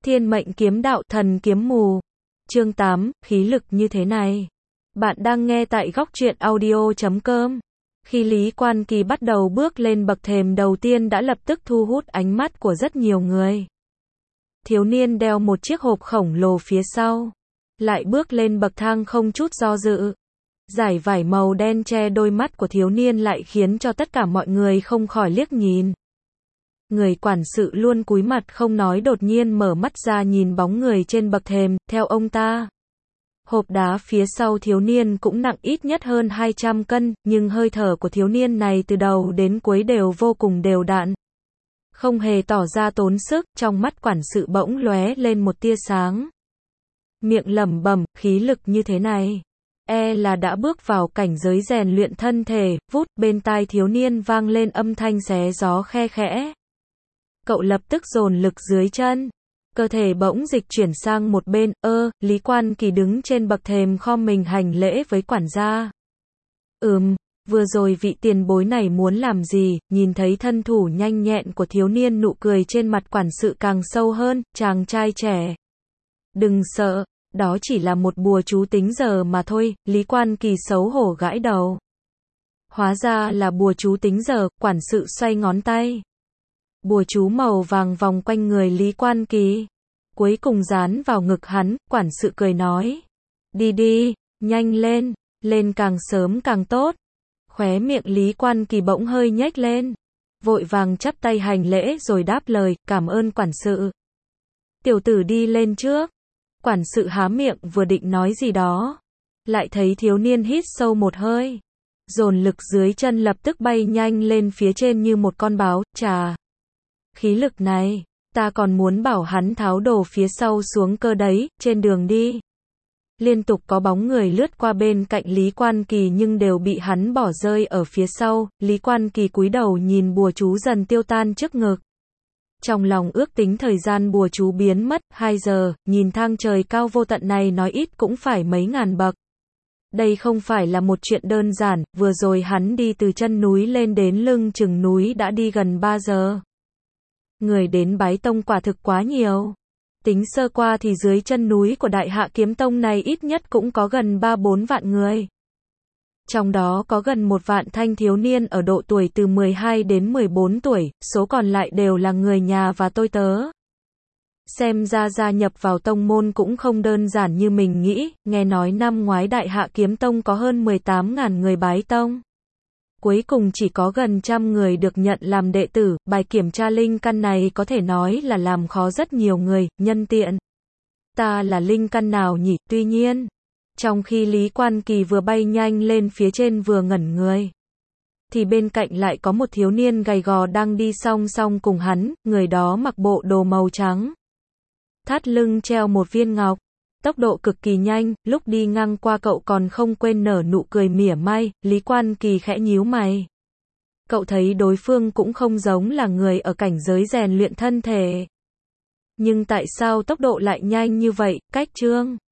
Thiên mệnh kiếm đạo thần kiếm mù. Chương 8, khí lực như thế này. Bạn đang nghe tại góc truyện audio.com. Khi Lý Quan Kỳ bắt đầu bước lên bậc thềm đầu tiên đã lập tức thu hút ánh mắt của rất nhiều người. Thiếu niên đeo một chiếc hộp khổng lồ phía sau. Lại bước lên bậc thang không chút do dự. Dải vải màu đen che đôi mắt của thiếu niên lại khiến cho tất cả mọi người không khỏi liếc nhìn. Người quản sự luôn cúi mặt không nói đột nhiên mở mắt ra nhìn bóng người trên bậc thềm, theo ông ta. Hộp đá phía sau thiếu niên cũng nặng ít nhất hơn 200 cân, nhưng hơi thở của thiếu niên này từ đầu đến cuối đều vô cùng đều đặn. Không hề tỏ ra tốn sức, trong mắt quản sự bỗng lóe lên một tia sáng. Miệng lẩm bẩm, khí lực như thế này. Là đã bước vào cảnh giới rèn luyện thân thể, vút bên tai thiếu niên vang lên âm thanh xé gió khe khẽ. Cậu lập tức dồn lực dưới chân. Cơ thể bỗng dịch chuyển sang một bên, Lý Quan Kỳ đứng trên bậc thềm khom mình hành lễ với quản gia. Vừa rồi vị tiền bối này muốn làm gì, nhìn thấy thân thủ nhanh nhẹn của thiếu niên nụ cười trên mặt quản sự càng sâu hơn, chàng trai trẻ. Đừng sợ, đó chỉ là một bùa chú tính giờ mà thôi, Lý Quan Kỳ xấu hổ gãi đầu. Hóa ra là bùa chú tính giờ, quản sự xoay ngón tay. Bùa chú màu vàng vòng quanh người Lý Quan Kỳ. Cuối cùng dán vào ngực hắn, quản sự cười nói. Đi đi, nhanh lên, lên càng sớm càng tốt. Khóe miệng Lý Quan Kỳ bỗng hơi nhếch lên. Vội vàng chắp tay hành lễ rồi đáp lời, cảm ơn quản sự. Tiểu tử đi lên trước. Quản sự há miệng vừa định nói gì đó. Lại thấy thiếu niên hít sâu một hơi. Dồn lực dưới chân lập tức bay nhanh lên phía trên như một con báo, chà. Khí lực này, ta còn muốn bảo hắn tháo đồ phía sau xuống cơ đấy, trên đường đi. Liên tục có bóng người lướt qua bên cạnh Lý Quan Kỳ nhưng đều bị hắn bỏ rơi ở phía sau, Lý Quan Kỳ cúi đầu nhìn bùa chú dần tiêu tan trước ngực. Trong lòng ước tính thời gian bùa chú biến mất, 2 giờ, nhìn thang trời cao vô tận này nói ít cũng phải mấy ngàn bậc. Đây không phải là một chuyện đơn giản, vừa rồi hắn đi từ chân núi lên đến lưng chừng núi đã đi gần 3 giờ. Người đến bái tông quả thực quá nhiều. Tính sơ qua thì dưới chân núi của Đại Hạ Kiếm Tông này ít nhất cũng có gần 3-4 vạn người. Trong đó có gần 1 vạn thanh thiếu niên ở độ tuổi từ 12 đến 14 tuổi, số còn lại đều là người nhà và tôi tớ. Xem ra gia nhập vào tông môn cũng không đơn giản như mình nghĩ, nghe nói năm ngoái Đại Hạ Kiếm Tông có hơn 18.000 người bái tông. Cuối cùng chỉ có gần 100 người được nhận làm đệ tử, bài kiểm tra linh căn này có thể nói là làm khó rất nhiều người, nhân tiện. Ta là linh căn nào nhỉ? Tuy nhiên, trong khi Lý Quan Kỳ vừa bay nhanh lên phía trên vừa ngẩn người, thì bên cạnh lại có một thiếu niên gầy gò đang đi song song cùng hắn, người đó mặc bộ đồ màu trắng. Thắt lưng treo một viên ngọc. Tốc độ cực kỳ nhanh, lúc đi ngang qua cậu còn không quên nở nụ cười mỉa mai, Lý Quan Kỳ khẽ nhíu mày. Cậu thấy đối phương cũng không giống là người ở cảnh giới rèn luyện thân thể. Nhưng tại sao tốc độ lại nhanh như vậy, cách chương